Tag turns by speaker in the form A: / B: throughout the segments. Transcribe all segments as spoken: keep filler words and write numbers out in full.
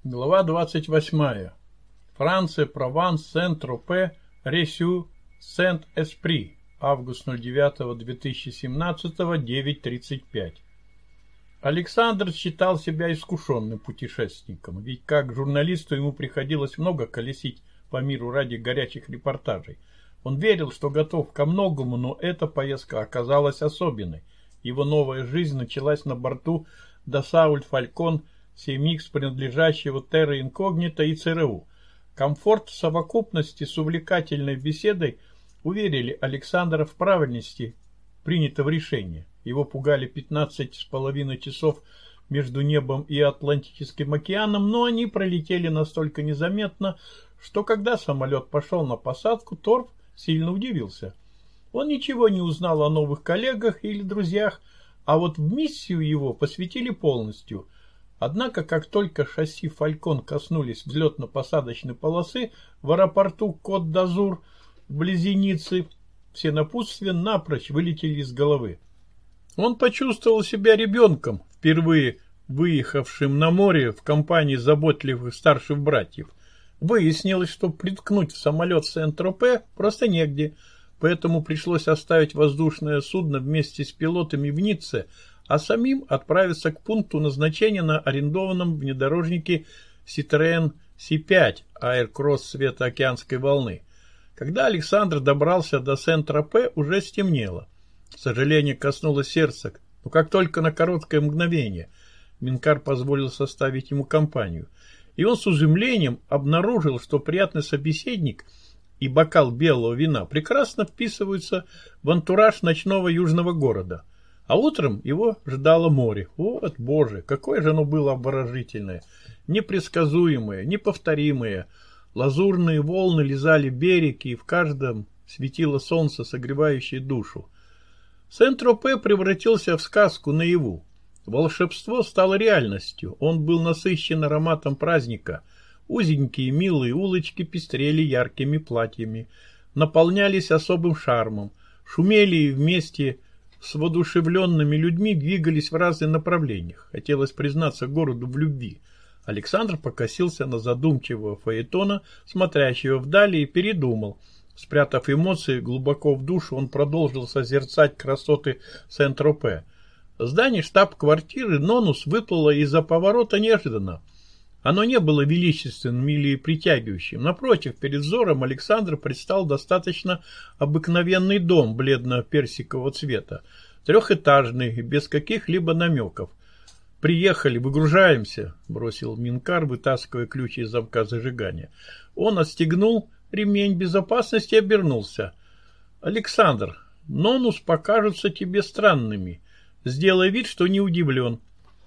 A: Глава двадцать восьмая. Франция, Прованс, Сен-Тропе, Ресю, Сент-Эспри. Август ноль девятого две тысячи семнадцатого, девять тридцать пять. Александр считал себя искушенным путешественником, ведь как журналисту ему приходилось много колесить по миру ради горячих репортажей. Он верил, что готов ко многому, но эта поездка оказалась особенной. Его новая жизнь началась на борту Дасауль Фалькон семь икс, принадлежащего Терра Инкогнито и ЦРУ. Комфорт в совокупности с увлекательной беседой уверили Александра в правильности принятого решения. Его пугали пятнадцать с половиной часов между небом и Атлантическим океаном, но они пролетели настолько незаметно, что когда самолет пошел на посадку, Торф сильно удивился. Он ничего не узнал о новых коллегах или друзьях, а вот в миссию его посвятили полностью. Однако, как только шасси «Фалькон» коснулись взлетно-посадочной полосы в аэропорту Кот-д'Азур вблизи Ниццы, все напутствия напрочь вылетели из головы. Он почувствовал себя ребенком, впервые выехавшим на море в компании заботливых старших братьев. Выяснилось, что приткнуть в самолет Сен-Тропе просто негде, поэтому пришлось оставить воздушное судно вместе с пилотами в Ницце, а самим отправиться к пункту назначения на арендованном внедорожнике Citroën си пять Aircross цвета океанской волны. Когда Александр добрался до Сен-Тропе, уже стемнело. Сожаление коснулось сердца, но как только на короткое мгновение Минкар позволил составить ему компанию, и он с изумлением обнаружил, что приятный собеседник и бокал белого вина прекрасно вписываются в антураж ночного южного города. А утром его ждало море. Вот, боже, какое же оно было обворожительное, непредсказуемое, неповторимое. Лазурные волны лизали берег, и в каждом светило солнце, согревающее душу. Сен-Тропе превратился в сказку наяву. Волшебство стало реальностью. Он был насыщен ароматом праздника. Узенькие милые улочки пестрели яркими платьями, наполнялись особым шармом, шумели и вместе с воодушевленными людьми двигались в разных направлениях. Хотелось признаться городу в любви. Александр покосился на задумчивого фаэтона, смотрящего вдали, и передумал. Спрятав эмоции глубоко в душу, он продолжил созерцать красоты Сен-Тропе. Здание штаб-квартиры Нонус выплыло из-за поворота неожиданно. Оно не было величественным или притягивающим. Напротив, перед взором Александра предстал достаточно обыкновенный дом бледно-персикового цвета, трехэтажный, без каких-либо намеков. «Приехали, выгружаемся», — бросил Минкар, вытаскивая ключ из замка зажигания. Он отстегнул ремень безопасности и обернулся. «Александр, Нонус покажутся тебе странными. Сделай вид, что не удивлен».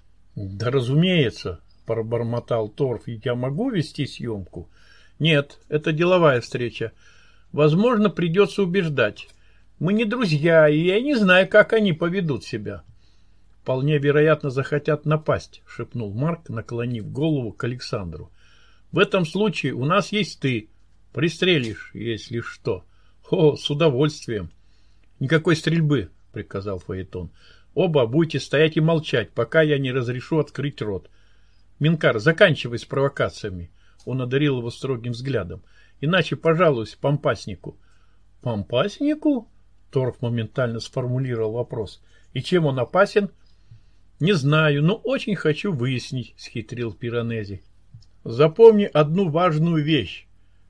A: «Да разумеется», — пробормотал Торф, — «я могу вести съемку?» «Нет, это деловая встреча. Возможно, придется убеждать. Мы не друзья, и я не знаю, как они поведут себя». «Вполне вероятно, захотят напасть», — шепнул Марк, наклонив голову к Александру. «В этом случае у нас есть ты. Пристрелишь, если что». «О, с удовольствием». «Никакой стрельбы», — приказал фаэтон. «Оба будете стоять и молчать, пока я не разрешу открыть рот. Минкар, заканчивай с провокациями». Он одарил его строгим взглядом. «Иначе пожалуюсь помпаснику». «Помпаснику?» Торф моментально сформулировал вопрос. «И чем он опасен?» «Не знаю, но очень хочу выяснить», — схитрил Пиранези. «Запомни одну важную вещь.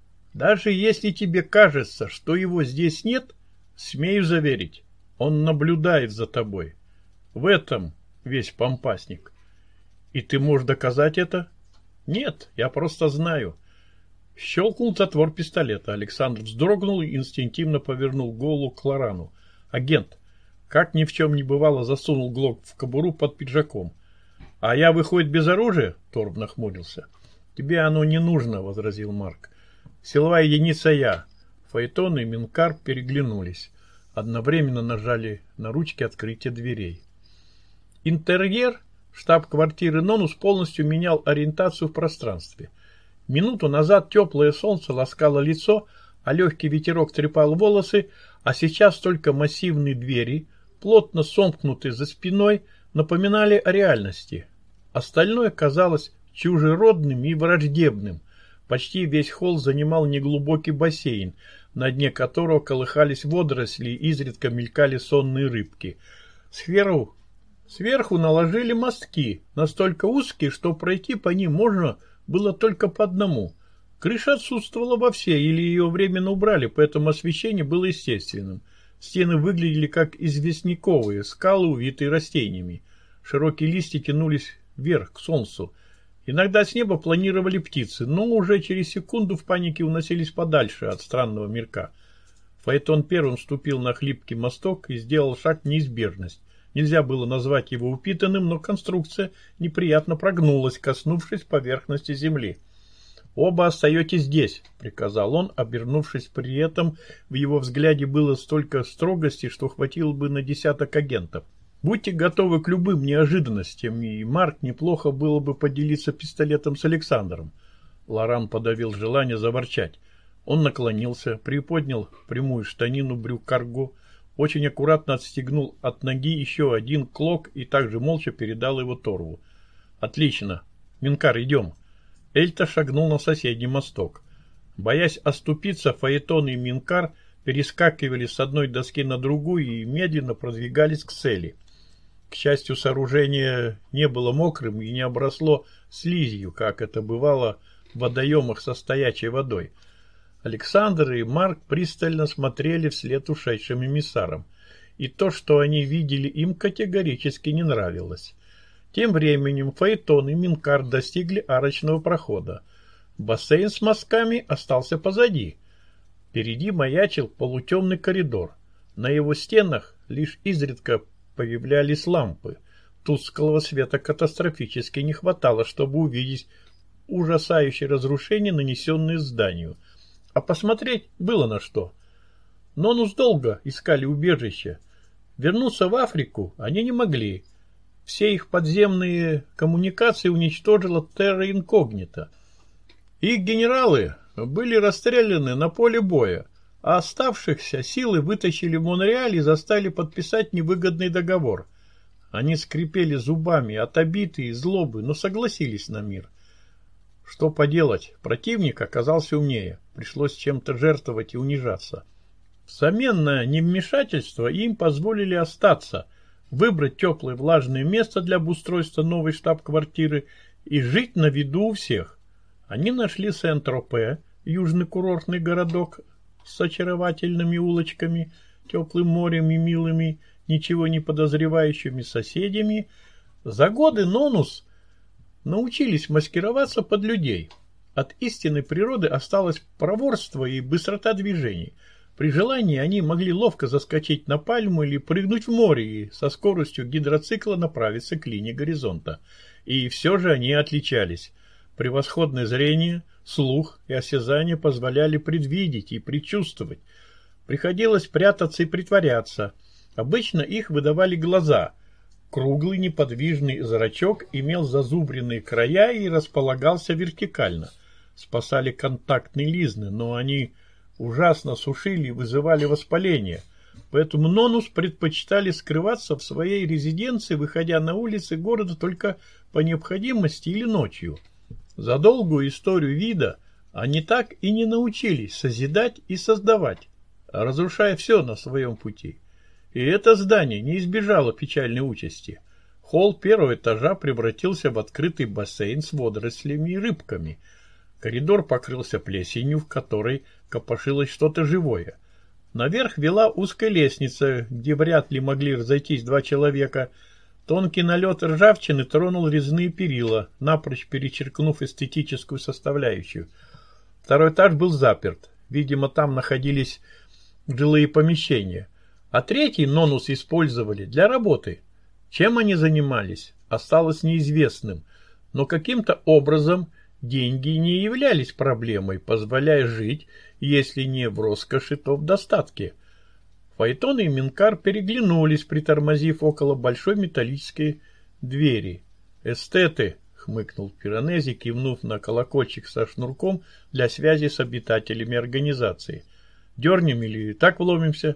A: Даже если тебе кажется, что его здесь нет, смею заверить, он наблюдает за тобой. В этом весь помпасник». «И ты можешь доказать это?» «Нет, я просто знаю». Щелкнул затвор пистолета. Александр вздрогнул и инстинктивно повернул голову к Лорану. «Агент, как ни в чем не бывало, засунул глок в кобуру под пиджаком». «А я, выходит, без оружия?» Торб нахмурился. «Тебе оно не нужно», — возразил Марк. «Силовая единица я». Фаэтон и Минкар переглянулись. Одновременно нажали на ручки открытия дверей. Интерьер штаб-квартиры Нонус полностью менял ориентацию в пространстве. Минуту назад теплое солнце ласкало лицо, а легкий ветерок трепал волосы, а сейчас только массивные двери, плотно сомкнутые за спиной, напоминали о реальности. Остальное казалось чужеродным и враждебным. Почти весь холл занимал неглубокий бассейн, на дне которого колыхались водоросли и изредка мелькали сонные рыбки. Сверху, сверху наложили мостки, настолько узкие, что пройти по ним можно было только по одному. Крыша отсутствовала вовсе, или ее временно убрали, поэтому освещение было естественным. Стены выглядели как известняковые, скалы, увитые растениями. Широкие листья тянулись вверх, к солнцу. Иногда с неба планировали птицы, но уже через секунду в панике уносились подальше от странного мирка. Фаэтон первым ступил на хлипкий мосток и сделал шаг в неизбежность. Нельзя было назвать его упитанным, но конструкция неприятно прогнулась, коснувшись поверхности земли. «Оба остаетесь здесь», — приказал он, обернувшись. При этом в его взгляде было столько строгости, что хватило бы на десяток агентов. «Будьте готовы к любым неожиданностям, и Марк неплохо было бы поделиться пистолетом с Александром». Лоран подавил желание заворчать. Он наклонился, приподнял прямую штанину брюк карго, очень аккуратно отстегнул от ноги еще один клок и также молча передал его Торву. «Отлично. Минкар, идем». Эльта шагнул на соседний мосток. Боясь оступиться, Фаэтон и Минкар перескакивали с одной доски на другую и медленно продвигались к цели. К счастью, сооружение не было мокрым и не обросло слизью, как это бывало в водоемах со стоячей водой. Александр и Марк пристально смотрели вслед ушедшим эмиссарам, и то, что они видели, им категорически не нравилось. Тем временем Фаэтон и Минкар достигли арочного прохода. Бассейн с мостками остался позади. Впереди маячил полутемный коридор. На его стенах лишь изредка появлялись лампы. Тусклого света катастрофически не хватало, чтобы увидеть ужасающие разрушения, нанесенные зданию. А посмотреть было на что. Нонус долго искали убежище. Вернуться в Африку они не могли. Все их подземные коммуникации уничтожила Терра Инкогнита. Их генералы были расстреляны на поле боя, а оставшихся силы вытащили в Монреаль и заставили подписать невыгодный договор. Они скрипели зубами от обиды и злобы, но согласились на мир. Что поделать, противник оказался умнее, пришлось чем-то жертвовать и унижаться. Взамен на невмешательство им позволили остаться, выбрать теплое влажное место для обустройства новой штаб-квартиры и жить на виду у всех. Они нашли Сент-Тропе, южный курортный городок с очаровательными улочками, теплым морем и милыми, ничего не подозревающими соседями. За годы Нонус научились маскироваться под людей. От истинной природы осталось проворство и быстрота движений. При желании они могли ловко заскочить на пальму или прыгнуть в море и со скоростью гидроцикла направиться к линии горизонта. И все же они отличались. Превосходное зрение, слух и осязание позволяли предвидеть и предчувствовать. Приходилось прятаться и притворяться. Обычно их выдавали глаза. Круглый неподвижный зрачок имел зазубренные края и располагался вертикально. Спасали контактные линзы, но они ужасно сушили и вызывали воспаление. Поэтому Нонус предпочитали скрываться в своей резиденции, выходя на улицы города только по необходимости или ночью. За долгую историю вида они так и не научились созидать и создавать, разрушая все на своем пути. И это здание не избежало печальной участи. Холл первого этажа превратился в открытый бассейн с водорослями и рыбками. Коридор покрылся плесенью, в которой копошилось что-то живое. Наверх вела узкая лестница, где вряд ли могли разойтись два человека. Тонкий налет ржавчины тронул резные перила, напрочь перечеркнув эстетическую составляющую. Второй этаж был заперт. Видимо, там находились жилые помещения. А третий Нонус использовали для работы. Чем они занимались, осталось неизвестным. Но каким-то образом деньги не являлись проблемой, позволяя жить, если не в роскоши, то в достатке. Фаэтон и Минкар переглянулись, притормозив около большой металлической двери. «Эстеты!» — хмыкнул Пиранези, кивнув на колокольчик со шнурком для связи с обитателями организации. «Дернем или так вломимся?»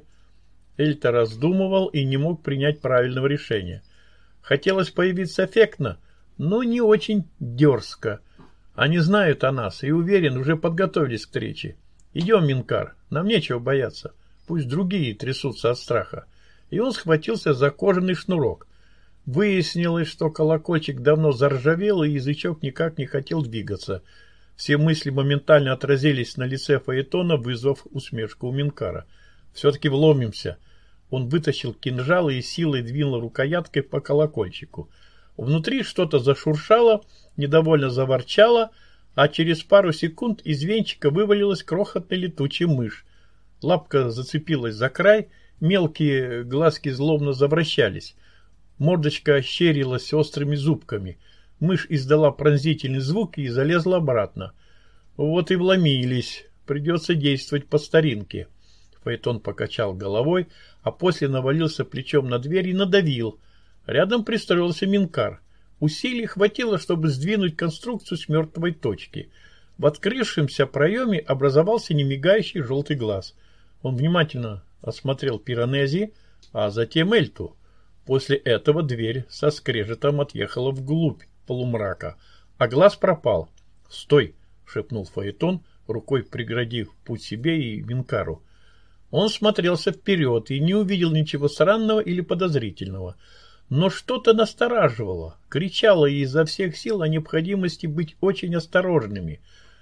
A: Эльта раздумывал и не мог принять правильного решения. Хотелось появиться эффектно, но не очень дерзко. Они знают о нас и, уверен, уже подготовились к встрече. Идем, Минкар, нам нечего бояться. Пусть другие трясутся от страха. И он схватился за кожаный шнурок. Выяснилось, что колокольчик давно заржавел, и язычок никак не хотел двигаться. Все мысли моментально отразились на лице Фаэтона, вызвав усмешку у Минкара. «Все-таки вломимся». Он вытащил кинжал и силой двинул рукояткой по колокольчику. Внутри что-то зашуршало, недовольно заворчало, а через пару секунд из венчика вывалилась крохотная летучая мышь. Лапка зацепилась за край, мелкие глазки злобно завращались. Мордочка ощерилась острыми зубками. Мышь издала пронзительный звук и залезла обратно. Вот и вломились. Придется действовать по старинке. Фаэтон покачал головой, а после навалился плечом на дверь и надавил. Рядом пристроился Минкар. Усилий хватило, чтобы сдвинуть конструкцию с мертвой точки. В открывшемся проеме образовался немигающий желтый глаз. Он внимательно осмотрел Пиранези, а затем Эльту. После этого дверь со скрежетом отъехала вглубь полумрака, а глаз пропал. «Стой!» — шепнул Фаэтон, рукой преградив путь себе и Минкару. Он смотрелся вперед и не увидел ничего странного или подозрительного. Но что-то настораживало, кричало изо всех сил о необходимости быть очень осторожными.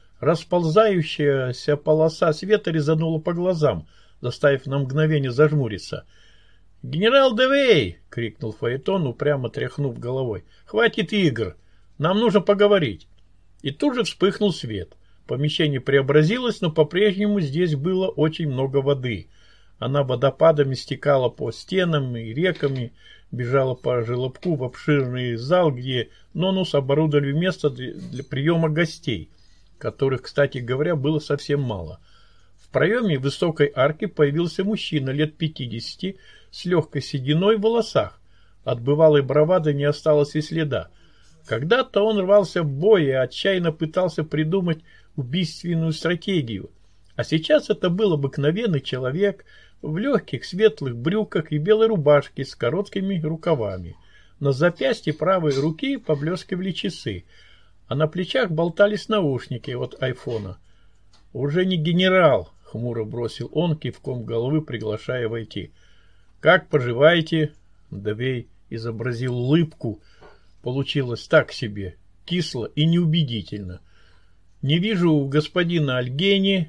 A: Расползающаяся полоса света резанула по глазам, заставив на мгновение зажмуриться. «Генерал Девей!» — крикнул Фаэтон, упрямо тряхнув головой. «Хватит игр! Нам нужно поговорить!» И тут же вспыхнул свет. Помещение преобразилось, но по-прежнему здесь было очень много воды. Она водопадами стекала по стенам и реками, бежала по желобку в обширный зал, где Нонус оборудовали место для, для приема гостей, которых, кстати говоря, было совсем мало. В проеме высокой арки появился мужчина лет пятидесяти с легкой сединой в волосах. От бывалой бравады не осталось и следа. Когда-то он рвался в бой и отчаянно пытался придумать убийственную стратегию. А сейчас это был обыкновенный человек в легких светлых брюках и белой рубашке с короткими рукавами. На запястье правой руки поблескивали часы, а на плечах болтались наушники от айфона. «Уже не генерал», — хмуро бросил он, кивком головы приглашая войти. «Как поживаете?» Девей изобразил улыбку. Получилось так себе, кисло и неубедительно. «Не вижу господина Альгени.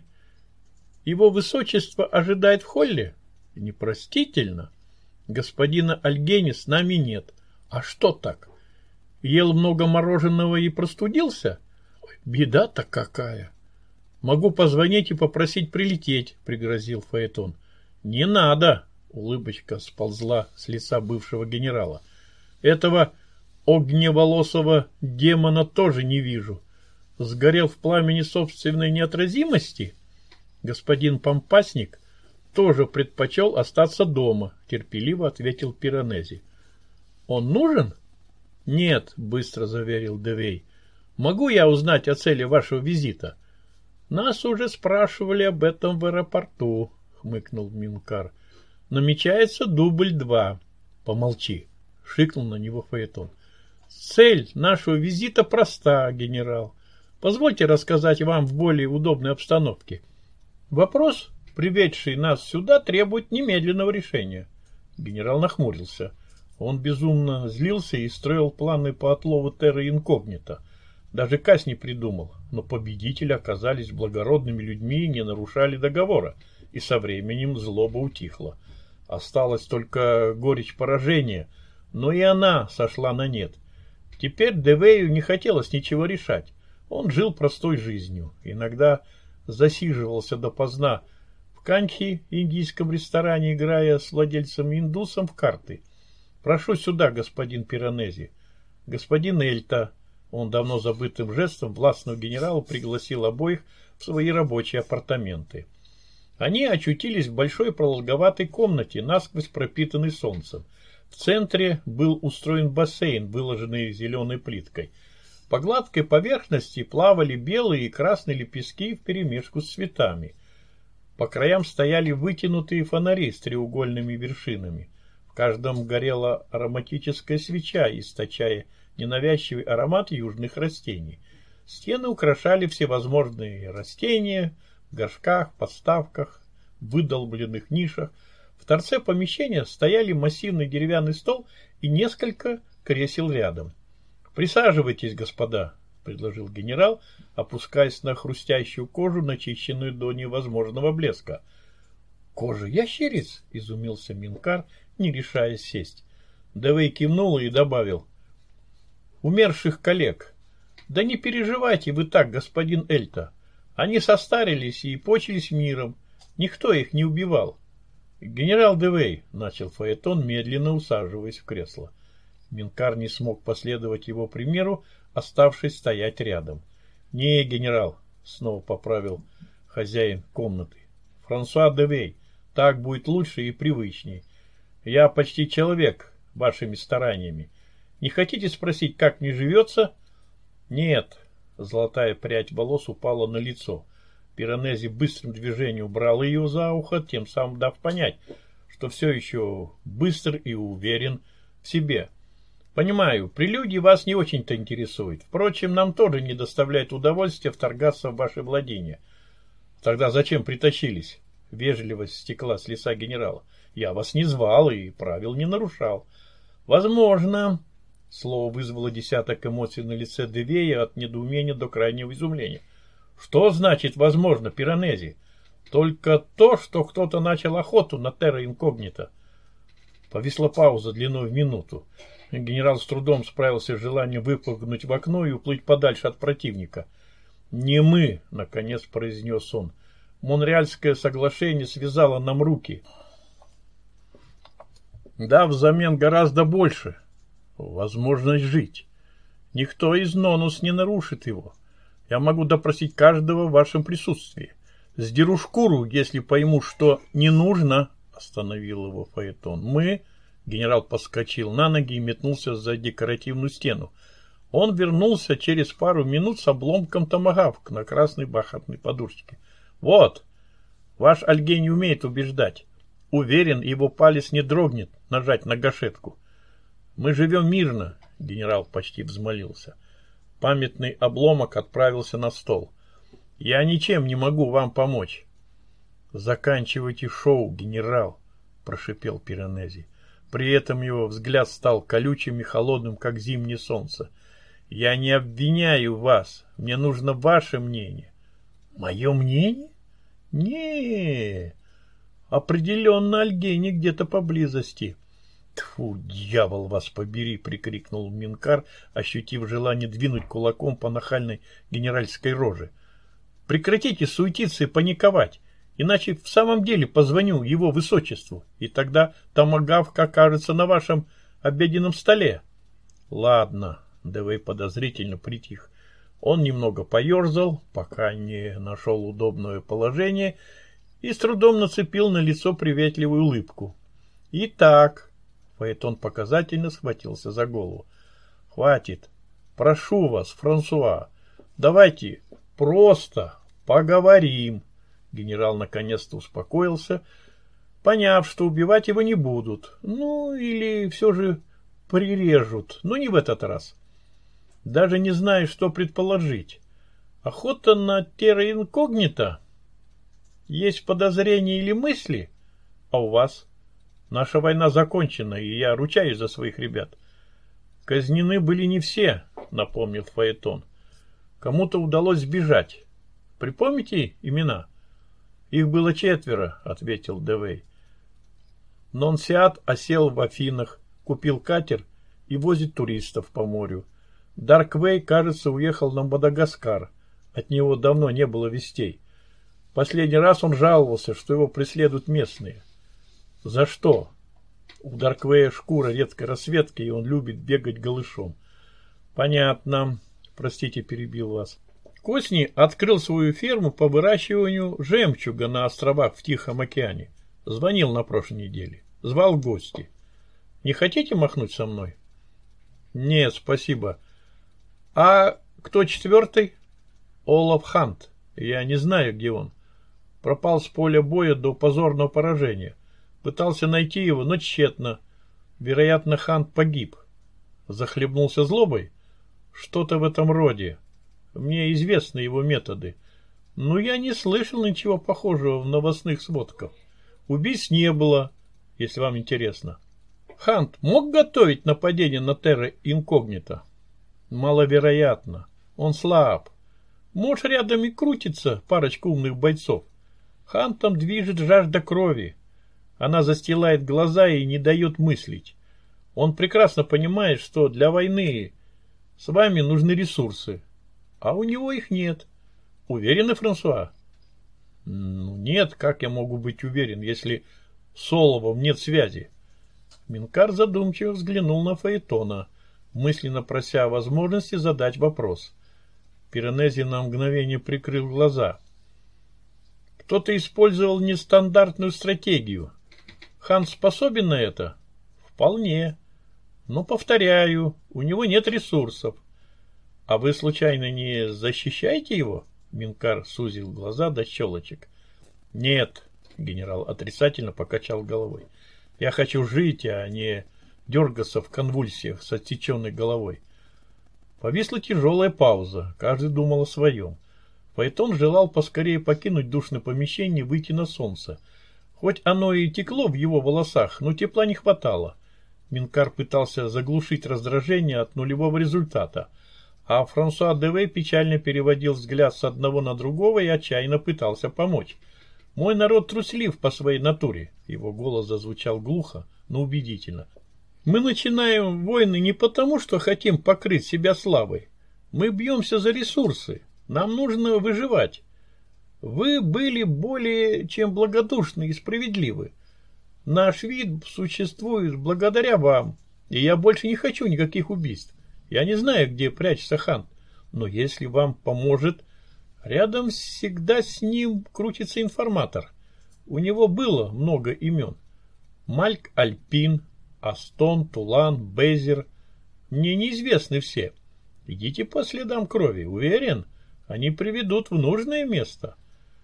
A: Его высочество ожидает в холле?» «Непростительно. Господина Альгени с нами нет. А что так? Ел много мороженого и простудился? Ой, беда-то какая!» «Могу позвонить и попросить прилететь», — пригрозил Фаэтон. «Не надо», — улыбочка сползла с лица бывшего генерала. «Этого огневолосого демона тоже не вижу. Сгорел в пламени собственной неотразимости? Господин Помпасник тоже предпочел остаться дома», — терпеливо ответил Пиранези. «Он нужен?» «Нет», — быстро заверил Девей. «Могу я узнать о цели вашего визита?» «Нас уже спрашивали об этом в аэропорту», — хмыкнул Минкар. «Намечается дубль два». «Помолчи», — шикнул на него Фаэтон. «Цель нашего визита проста, генерал. Позвольте рассказать вам в более удобной обстановке. Вопрос, приведший нас сюда, требует немедленного решения». Генерал нахмурился. Он безумно злился и строил планы по отлову терра инкогнито. Даже казнь не придумал, но победители оказались благородными людьми и не нарушали договора, и со временем злоба утихла. Осталась только горечь поражения, но и она сошла на нет. Теперь Девею не хотелось ничего решать. Он жил простой жизнью, иногда засиживался допоздна в Канхи, индийском ресторане, играя с владельцем-индусом в карты. «Прошу сюда, господин Пиранези. Господин Эльта». Он давно забытым жестом властного генерала пригласил обоих в свои рабочие апартаменты. Они очутились в большой продолговатой комнате, насквозь пропитанной солнцем. В центре был устроен бассейн, выложенный зеленой плиткой. По гладкой поверхности плавали белые и красные лепестки вперемешку с цветами. По краям стояли вытянутые фонари с треугольными вершинами. В каждом горела ароматическая свеча, источая ненавязчивый аромат южных растений. Стены украшали всевозможные растения в горшках, подставках, выдолбленных нишах. В торце помещения стояли массивный деревянный стол и несколько кресел рядом. «Присаживайтесь, господа», — предложил генерал, опускаясь на хрустящую кожу, начищенную до невозможного блеска. «Кожа ящериц?» — изумился Минкар, не решаясь сесть. Дэвей кивнул и добавил: «Умерших коллег. Да не переживайте вы так, господин Эльта. Они состарились и почились миром. Никто их не убивал». «Генерал Дэвей», — начал Фаэтон, медленно усаживаясь в кресло. Минкар не смог последовать его примеру, оставшись стоять рядом. «Не, генерал», — снова поправил хозяин комнаты. «Франсуа Дэвей, так будет лучше и привычней. Я почти человек вашими стараниями. Не хотите спросить, как мне живется?» «Нет». Золотая прядь волос упала на лицо. Пиранези быстрым движением убрал ее за ухо, тем самым дав понять, что все еще быстр и уверен в себе. «Понимаю, прелюдии вас не очень-то интересуют. Впрочем, нам тоже не доставляет удовольствия вторгаться в ваши владения». «Тогда зачем притащились?» Вежливость стекла с лица генерала. «Я вас не звал и правил не нарушал». «Возможно». Слово вызвало десяток эмоций на лице Дэвея, от недоумения до крайнего изумления. «Что значит «возможно», Пиранези? Только то, что кто-то начал охоту на терра инкогнито». Повисла пауза длиной в минуту. Генерал с трудом справился с желанием выпрыгнуть в окно и уплыть подальше от противника. «Не мы», — наконец произнес он. «Монреальское соглашение связало нам руки, дав взамен гораздо больше. Возможность жить. Никто из Нонус не нарушит его. Я могу допросить каждого в вашем присутствии. Сдеру шкуру, если пойму, что не нужно», — остановил его Фаэтон. «Мы...» Генерал подскочил на ноги и метнулся за декоративную стену. Он вернулся через пару минут с обломком томагавк на красной бархатной подушке. «Вот, ваш Альгей не умеет убеждать. Уверен, его палец не дрогнет нажать на гашетку. Мы живем мирно», — генерал почти взмолился. Памятный обломок отправился на стол. «Я ничем не могу вам помочь». «Заканчивайте шоу, генерал», — прошипел Пиранези. При этом его взгляд стал колючим и холодным, как зимнее солнце. «Я не обвиняю вас. Мне нужно ваше мнение». «Мое мнение? Не, определенно Альгейни где-то поблизости». «Тьфу, дьявол вас побери!» — прикрикнул Минкар, ощутив желание двинуть кулаком по нахальной генеральской роже. «Прекратите суетиться и паниковать. Иначе в самом деле позвоню его высочеству, и тогда томагавка окажется на вашем обеденном столе». «Ладно», — Дэвей подозрительно притих. Он немного поерзал, пока не нашел удобное положение, и с трудом нацепил на лицо приветливую улыбку. «Итак», — Фаэтон показательно схватился за голову, — «хватит. Прошу вас, Франсуа, давайте просто поговорим». Генерал наконец-то успокоился, поняв, что убивать его не будут. Ну, или все же прирежут, но не в этот раз. Даже не знаю, что предположить. Охота на терра инкогнито? Есть подозрения или мысли? А у вас? Наша война закончена, и я ручаюсь за своих ребят. Казнены были не все, напомнил Фаэтон. Кому-то удалось сбежать. Припомните имена? «Их было четверо», — ответил Дэвей. Нонсиат осел в Афинах, купил катер и возит туристов по морю. Дарквей, кажется, уехал на Мадагаскар. От него давно не было вестей. Последний раз он жаловался, что его преследуют местные. За что? У Дарквея шкура редкой расцветки, и он любит бегать голышом. Понятно. Простите, перебил вас. Косни открыл свою ферму по выращиванию жемчуга на островах в Тихом океане. Звонил на прошлой неделе. Звал в гости. Не хотите махнуть со мной? Нет, спасибо. А кто четвертый? Олаф Хант. Я не знаю, где он. Пропал с поля боя до позорного поражения. Пытался найти его, но тщетно. Вероятно, Хант погиб. захлебнулся злобой? Что-то в этом роде. Мне известны его методы. Но я не слышал ничего похожего в новостных сводках. Убийств не было, если вам интересно. Хант мог готовить нападение на Терра Инкогнито? Маловероятно. Он слаб. Может, рядом и крутится парочка умных бойцов. Хантом движет жажда крови. Она застилает глаза и не дает мыслить. Он прекрасно понимает, что для войны с вами нужны ресурсы, а у него их нет. Уверены, Франсуа? Ну, нет, как я могу быть уверен, если с Оловом нет связи? Минкар задумчиво взглянул на Фаэтона, мысленно прося о возможности задать вопрос. Пиранези на мгновение прикрыл глаза. Кто-то использовал нестандартную стратегию. Хан способен на это? Вполне. Но, повторяю, у него нет ресурсов. А вы, случайно, не защищаете его? Минкар сузил глаза до щелочек. Нет, генерал отрицательно покачал головой. Я хочу жить, а не дергаться в конвульсиях с отсеченной головой. Повисла тяжелая пауза, каждый думал о своем. Фаэтон желал поскорее покинуть душное помещение и выйти на солнце. Хоть оно и текло в его волосах, но тепла не хватало. Минкар пытался заглушить раздражение от нулевого результата, а Франсуа Девей печально переводил взгляд с одного на другого и отчаянно пытался помочь. «Мой народ труслив по своей натуре», — его голос зазвучал глухо, но убедительно. «Мы начинаем войны не потому, что хотим покрыть себя славой. Мы бьемся за ресурсы. Нам нужно выживать. Вы были более чем благодушны и справедливы. Наш вид существует благодаря вам, и я больше не хочу никаких убийств. Я не знаю, где прячется Хан, но если вам поможет, рядом всегда с ним крутится информатор. У него было много имен. Мальк Альпин, Астон, Тулан, Безер. Мне неизвестны все. Идите по следам крови, уверен, они приведут в нужное место».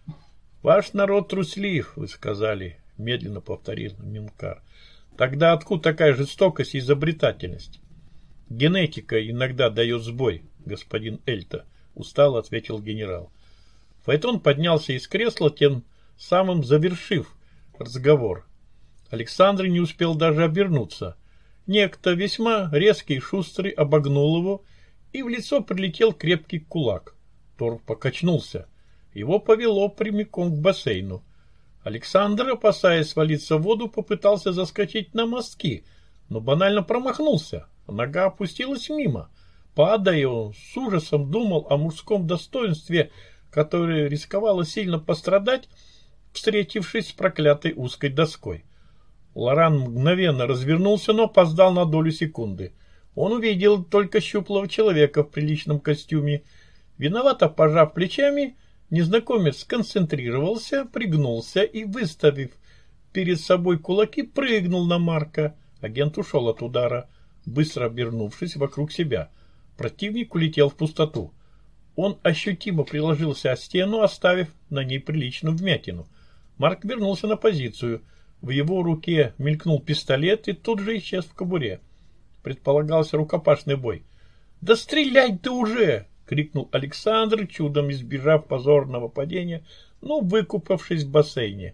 A: «Ваш народ труслив», — вы сказали, — медленно повторил Минкар. «Тогда откуда такая жестокость и изобретательность?» «Генетика иногда дает сбой, господин Эльта», — устало ответил генерал. Фаэтон поднялся из кресла, тем самым завершив разговор. Александр не успел даже обернуться. Некто весьма резкий и шустрый обогнул его, и в лицо прилетел крепкий кулак. Торф покачнулся. Его повело прямиком к бассейну. Александр, опасаясь свалиться в воду, попытался заскочить на мостки, но банально промахнулся. Нога опустилась мимо. Падая, он с ужасом думал о мужском достоинстве, которое рисковало сильно пострадать, встретившись с проклятой узкой доской. Лоран мгновенно развернулся, но опоздал на долю секунды. Он увидел только щуплого человека в приличном костюме. Виновато пожав плечами, незнакомец сконцентрировался, пригнулся и, выставив перед собой кулаки, прыгнул на Марка. Агент ушел от удара, быстро обернувшись вокруг себя. Противник улетел в пустоту. Он ощутимо приложился о стену, оставив на ней приличную вмятину. Марк вернулся на позицию. В его руке мелькнул пистолет и тут же исчез в кобуре. Предполагался рукопашный бой. «Да стреляй ты уже!» — крикнул Александр, чудом избежав позорного падения, но выкупавшись в бассейне.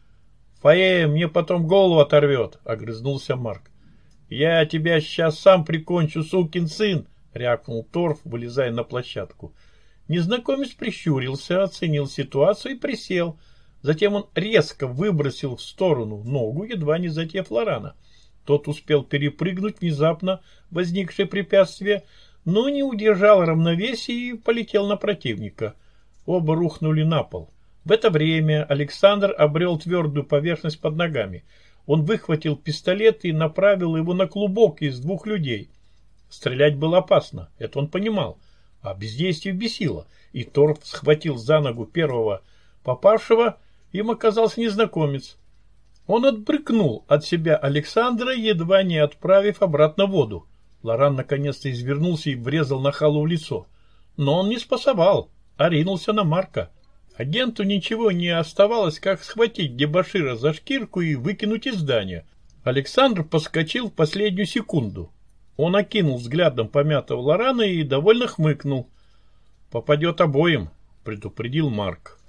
A: «Фае, мне потом голову оторвет!» — огрызнулся Марк. «Я тебя сейчас сам прикончу, сукин сын!» — рявкнул Торф, вылезая на площадку. Незнакомец прищурился, оценил ситуацию и присел. Затем он резко выбросил в сторону ногу, едва не задев Лорана. Тот успел перепрыгнуть внезапно возникшее препятствие, но не удержал равновесия и полетел на противника. Оба рухнули на пол. В это время Александр обрел твердую поверхность под ногами. Он выхватил пистолет и направил его на клубок из двух людей. Стрелять было опасно, это он понимал, а бездействие бесило, и Торф схватил за ногу первого попавшего. Им оказался незнакомец. Он отбрыкнул от себя Александра, едва не отправив обратно в воду. Лоран наконец-то извернулся и врезал нахалу в лицо. Но он не спасовал, а ринулся на Марка. Агенту ничего не оставалось, как схватить дебошира за шкирку и выкинуть из здания. Александр подскочил в последнюю секунду. Он окинул взглядом помятого Лорана и довольно хмыкнул. «Попадет обоим», — предупредил Марк.